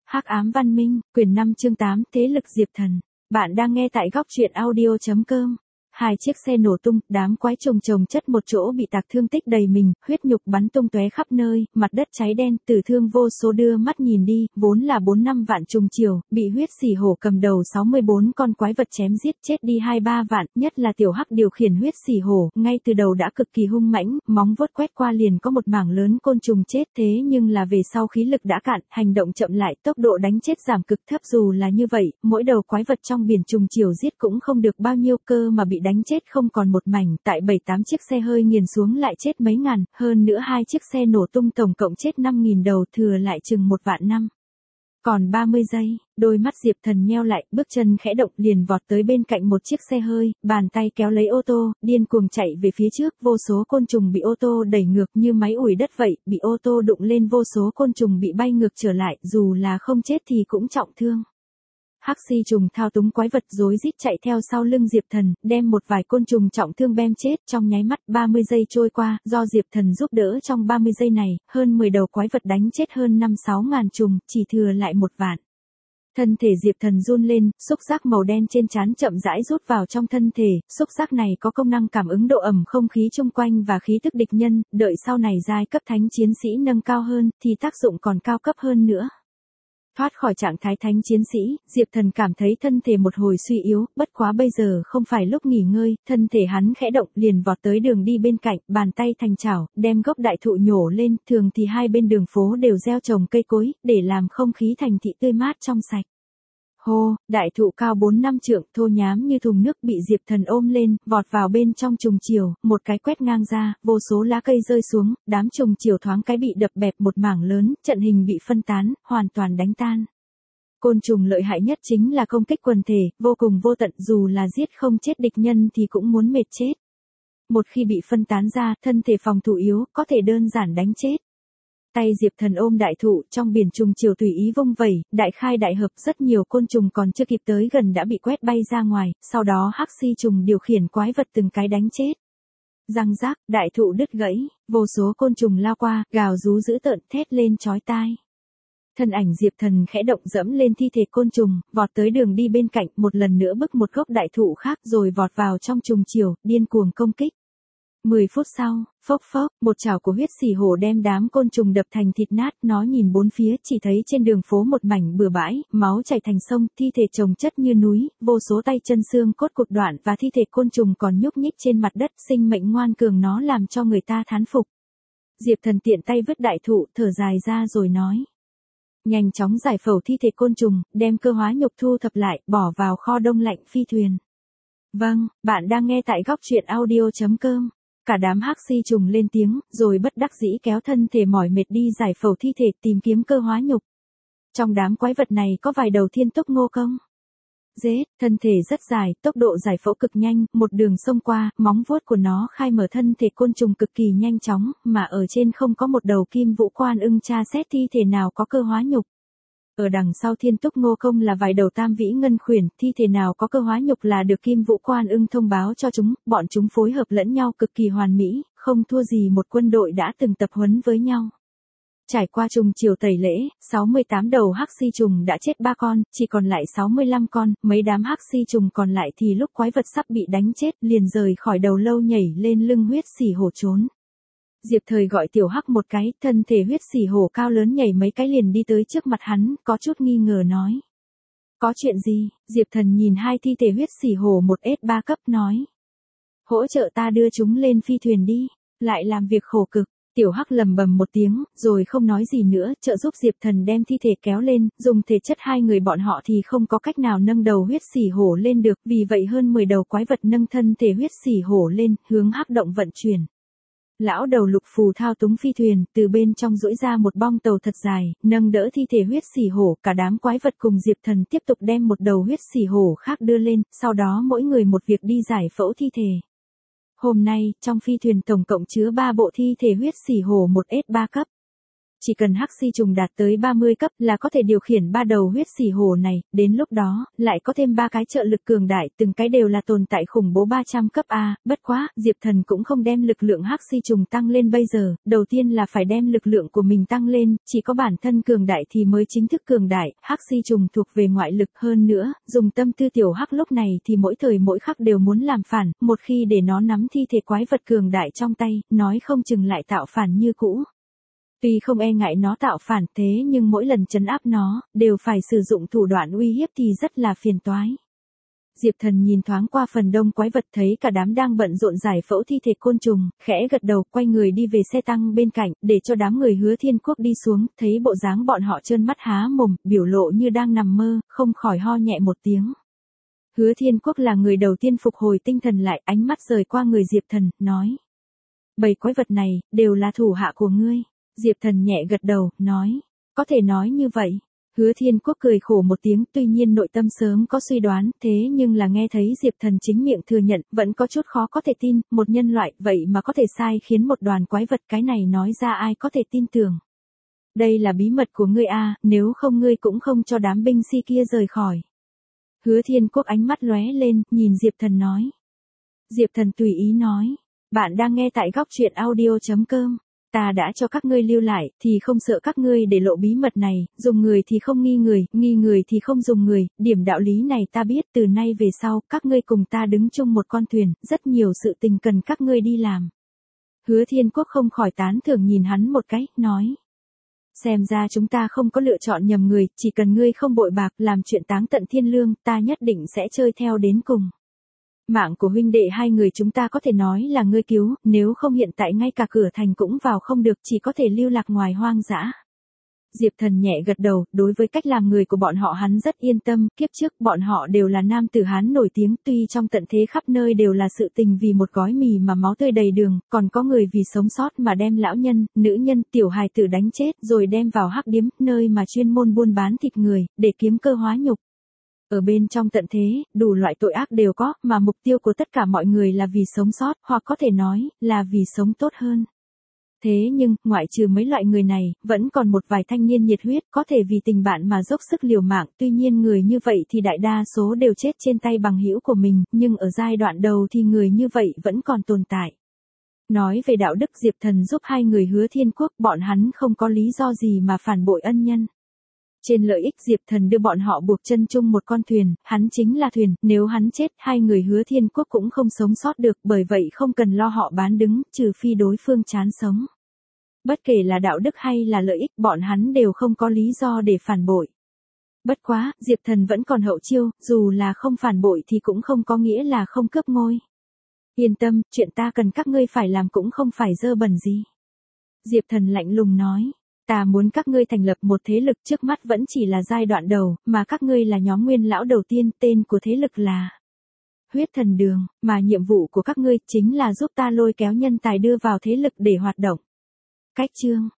Hắc ám văn minh, quyển 5 chương 8, thế lực Diệp Thần. Bạn đang nghe tại góc truyện audio.com. Hai chiếc xe nổ tung, đám quái trùng chồng chất một chỗ bị tạc thương tích đầy mình, huyết nhục bắn tung tóe khắp nơi, mặt đất cháy đen, tử thương vô số đưa mắt nhìn đi, vốn là 4-5 vạn trùng chiều, bị huyết xỉ hổ cầm đầu 64 con quái vật chém giết chết đi 2-3 vạn, nhất là tiểu hắc điều khiển huyết xỉ hổ, ngay từ đầu đã cực kỳ hung mãnh, móng vuốt quét qua liền có một mảng lớn côn trùng chết thế nhưng là về sau khí lực đã cạn, hành động chậm lại, tốc độ đánh chết giảm cực thấp dù là như vậy, mỗi đầu quái vật trong biển trùng chiều giết cũng không được bao nhiêu cơ mà bị đánh chết không còn một mảnh, tại 7-8 chiếc xe hơi nghiền xuống lại chết mấy ngàn, hơn nữa 2 chiếc xe nổ tung tổng cộng chết 5.000 đầu, thừa lại chừng 1 vạn năm. Còn 30 giây, đôi mắt Diệp Thần nheo lại, bước chân khẽ động liền vọt tới bên cạnh một chiếc xe hơi, bàn tay kéo lấy ô tô, điên cuồng chạy về phía trước, vô số côn trùng bị ô tô đẩy ngược như máy ủi đất vậy, bị ô tô đụng lên vô số côn trùng bị bay ngược trở lại, dù là không chết thì cũng trọng thương. Hắc xi trùng thao túng quái vật rối rít chạy theo sau lưng Diệp Thần, đem một vài côn trùng trọng thương bem chết trong nháy mắt. 30 giây trôi qua, do Diệp Thần giúp đỡ trong 30 giây này, hơn 10 đầu quái vật đánh chết hơn 5-6 ngàn trùng, chỉ thừa lại 1 vạn. Thân thể Diệp Thần run lên, xúc giác màu đen trên trán chậm rãi rút vào trong thân thể, xúc giác này có công năng cảm ứng độ ẩm không khí chung quanh và khí tức địch nhân, đợi sau này giai cấp thánh chiến sĩ nâng cao hơn, thì tác dụng còn cao cấp hơn nữa. Thoát khỏi trạng thái thánh chiến sĩ, Diệp Thần cảm thấy thân thể một hồi suy yếu, bất quá bây giờ không phải lúc nghỉ ngơi, thân thể hắn khẽ động liền vọt tới đường đi bên cạnh, bàn tay thành chảo, đem gốc đại thụ nhổ lên, thường thì hai bên đường phố đều gieo trồng cây cối, để làm không khí thành thị tươi mát trong sạch. Hô, đại thụ cao 4-5 trượng, thô nhám như thùng nước bị Diệp Thần ôm lên, vọt vào bên trong trùng chiều, một cái quét ngang ra, vô số lá cây rơi xuống, đám trùng chiều thoáng cái bị đập bẹp một mảng lớn, trận hình bị phân tán, hoàn toàn đánh tan. Côn trùng lợi hại nhất chính là công kích quần thể, vô cùng vô tận, dù là giết không chết địch nhân thì cũng muốn mệt chết. Một khi bị phân tán ra, thân thể phòng thủ yếu, có thể đơn giản đánh chết. Tay Diệp Thần ôm đại thụ, trong biển trùng chiều tùy ý vung vẩy, đại khai đại hợp, rất nhiều côn trùng còn chưa kịp tới gần đã bị quét bay ra ngoài, sau đó hắc xi trùng điều khiển quái vật từng cái đánh chết. Răng rác, đại thụ đứt gãy, vô số côn trùng lao qua, gào rú dữ tợn, thét lên chói tai. Thân ảnh Diệp Thần khẽ động dẫm lên thi thể côn trùng, vọt tới đường đi bên cạnh, một lần nữa bứt một gốc đại thụ khác rồi vọt vào trong trùng chiều, điên cuồng công kích. 10 phút sau, phốc phốc, một chảo của huyết xỉ hổ đem đám côn trùng đập thành thịt nát, nó nhìn bốn phía chỉ thấy trên đường phố một mảnh bừa bãi, máu chảy thành sông, thi thể chồng chất như núi, vô số tay chân xương cốt cụt đoạn và thi thể côn trùng còn nhúc nhích trên mặt đất, sinh mệnh ngoan cường nó làm cho người ta thán phục. Diệp Thần tiện tay vứt đại thụ, thở dài ra rồi nói. Nhanh chóng giải phẫu thi thể côn trùng, đem cơ hóa nhục thu thập lại, bỏ vào kho đông lạnh phi thuyền. Vâng, bạn đang nghe tại góc truyện audio.com. Cả đám hắc xi trùng lên tiếng, rồi bất đắc dĩ kéo thân thể mỏi mệt đi giải phẫu thi thể tìm kiếm cơ hóa nhục. Trong đám quái vật này có vài đầu thiên túc ngô công. Dết, thân thể rất dài, tốc độ giải phẫu cực nhanh, một đường xông qua, móng vuốt của nó khai mở thân thể côn trùng cực kỳ nhanh chóng, mà ở trên không có một đầu kim vũ quan ưng tra xét thi thể nào có cơ hóa nhục. Ở đằng sau thiên túc ngô công là vài đầu tam vĩ ngân khuyển, thi thể nào có cơ hóa nhục là được kim vũ quan ưng thông báo cho chúng, bọn chúng phối hợp lẫn nhau cực kỳ hoàn mỹ, không thua gì một quân đội đã từng tập huấn với nhau. Trải qua trùng chiều tẩy lễ, 68 đầu hắc xi trùng đã chết 3 con, chỉ còn lại 65 con, mấy đám hắc xi trùng còn lại thì lúc quái vật sắp bị đánh chết liền rời khỏi đầu lâu nhảy lên lưng huyết xỉ hổ trốn. Diệp Thời gọi tiểu hắc một cái, thân thể huyết xỉ hổ cao lớn nhảy mấy cái liền đi tới trước mặt hắn, có chút nghi ngờ nói. Có chuyện gì? Diệp Thần nhìn hai thi thể huyết xỉ hổ 1S3 cấp nói. Hỗ trợ ta đưa chúng lên phi thuyền đi, lại làm việc khổ cực. Tiểu hắc lầm bầm một tiếng, rồi không nói gì nữa, trợ giúp Diệp Thần đem thi thể kéo lên, dùng thể chất hai người bọn họ thì không có cách nào nâng đầu huyết xỉ hổ lên được, vì vậy hơn 10 đầu quái vật nâng thân thể huyết xỉ hổ lên, hướng hắc động vận chuyển. Lão đầu lục phù thao túng phi thuyền, từ bên trong duỗi ra một bong tàu thật dài, nâng đỡ thi thể huyết xỉ hổ, cả đám quái vật cùng Diệp Thần tiếp tục đem một đầu huyết xỉ hổ khác đưa lên, sau đó mỗi người một việc đi giải phẫu thi thể. Hôm nay, trong phi thuyền tổng cộng chứa 3 bộ thi thể huyết xỉ hổ 1S3 cấp. Chỉ cần hắc xi trùng đạt tới 30 cấp là có thể điều khiển 3 đầu huyết xỉ hổ này, đến lúc đó, lại có thêm 3 cái trợ lực cường đại, từng cái đều là tồn tại khủng bố 300 cấp A, bất quá, Diệp Thần cũng không đem lực lượng hắc xi trùng tăng lên bây giờ, đầu tiên là phải đem lực lượng của mình tăng lên, chỉ có bản thân cường đại thì mới chính thức cường đại, hắc xi trùng thuộc về ngoại lực hơn nữa, dùng tâm tư tiểu hắc lúc này thì mỗi thời mỗi khắc đều muốn làm phản, một khi để nó nắm thi thể quái vật cường đại trong tay, nói không chừng lại tạo phản như cũ. Tuy không e ngại nó tạo phản thế nhưng mỗi lần trấn áp nó, đều phải sử dụng thủ đoạn uy hiếp thì rất là phiền toái. Diệp Thần nhìn thoáng qua phần đông quái vật thấy cả đám đang bận rộn giải phẫu thi thể côn trùng, khẽ gật đầu, quay người đi về xe tăng bên cạnh, để cho đám người Hứa Thiên Quốc đi xuống, thấy bộ dáng bọn họ trơn mắt há mồm, biểu lộ như đang nằm mơ, không khỏi ho nhẹ một tiếng. Hứa Thiên Quốc là người đầu tiên phục hồi tinh thần lại, ánh mắt rời qua người Diệp Thần, nói. Bầy quái vật này, đều là thủ hạ của ngươi. Diệp Thần nhẹ gật đầu, nói. Có thể nói như vậy. Hứa Thiên Quốc cười khổ một tiếng, tuy nhiên nội tâm sớm có suy đoán, thế nhưng là nghe thấy Diệp Thần chính miệng thừa nhận, vẫn có chút khó có thể tin, một nhân loại, vậy mà có thể sai khiến một đoàn quái vật, cái này nói ra ai có thể tin tưởng. Đây là bí mật của ngươi a, nếu không ngươi cũng không cho đám binh sĩ kia rời khỏi. Hứa Thiên Quốc ánh mắt lóe lên, nhìn Diệp Thần nói. Diệp Thần tùy ý nói, bạn đang nghe tại góc truyện audio.com. Ta đã cho các ngươi lưu lại, thì không sợ các ngươi để lộ bí mật này, dùng người thì không nghi người thì không dùng người, điểm đạo lý này ta biết, từ nay về sau, các ngươi cùng ta đứng chung một con thuyền, rất nhiều sự tình cần các ngươi đi làm. Hứa Thiên Quốc không khỏi tán thưởng nhìn hắn một cái, nói. Xem ra chúng ta không có lựa chọn nhầm người, chỉ cần ngươi không bội bạc, làm chuyện táng tận thiên lương, ta nhất định sẽ chơi theo đến cùng. Mạng của huynh đệ hai người chúng ta có thể nói là ngươi cứu, nếu không hiện tại ngay cả cửa thành cũng vào không được, chỉ có thể lưu lạc ngoài hoang dã. Diệp Thần nhẹ gật đầu, đối với cách làm người của bọn họ hắn rất yên tâm, kiếp trước bọn họ đều là nam tử Hán nổi tiếng, tuy trong tận thế khắp nơi đều là sự tình vì một gói mì mà máu tươi đầy đường, còn có người vì sống sót mà đem lão nhân, nữ nhân, tiểu hài tử đánh chết rồi đem vào hắc điếm, nơi mà chuyên môn buôn bán thịt người, để kiếm cơ hóa nhục. Ở bên trong tận thế, đủ loại tội ác đều có, mà mục tiêu của tất cả mọi người là vì sống sót, hoặc có thể nói, là vì sống tốt hơn. Thế nhưng, ngoại trừ mấy loại người này, vẫn còn một vài thanh niên nhiệt huyết, có thể vì tình bạn mà dốc sức liều mạng, tuy nhiên người như vậy thì đại đa số đều chết trên tay bằng hữu của mình, nhưng ở giai đoạn đầu thì người như vậy vẫn còn tồn tại. Nói về đạo đức Diệp Thần giúp hai người Hứa Thiên Quốc, bọn hắn không có lý do gì mà phản bội ân nhân. Trên lợi ích Diệp Thần đưa bọn họ buộc chân chung một con thuyền, hắn chính là thuyền, nếu hắn chết, hai người Hứa Thiên Quốc cũng không sống sót được, bởi vậy không cần lo họ bán đứng, trừ phi đối phương chán sống. Bất kể là đạo đức hay là lợi ích, bọn hắn đều không có lý do để phản bội. Bất quá, Diệp Thần vẫn còn hậu chiêu, dù là không phản bội thì cũng không có nghĩa là không cướp ngôi. Yên tâm, chuyện ta cần các ngươi phải làm cũng không phải dơ bẩn gì. Diệp Thần lạnh lùng nói. Ta muốn các ngươi thành lập một thế lực, trước mắt vẫn chỉ là giai đoạn đầu, mà các ngươi là nhóm nguyên lão đầu tiên, tên của thế lực là Huyết Thần Đường, mà nhiệm vụ của các ngươi chính là giúp ta lôi kéo nhân tài đưa vào thế lực để hoạt động. Cách chương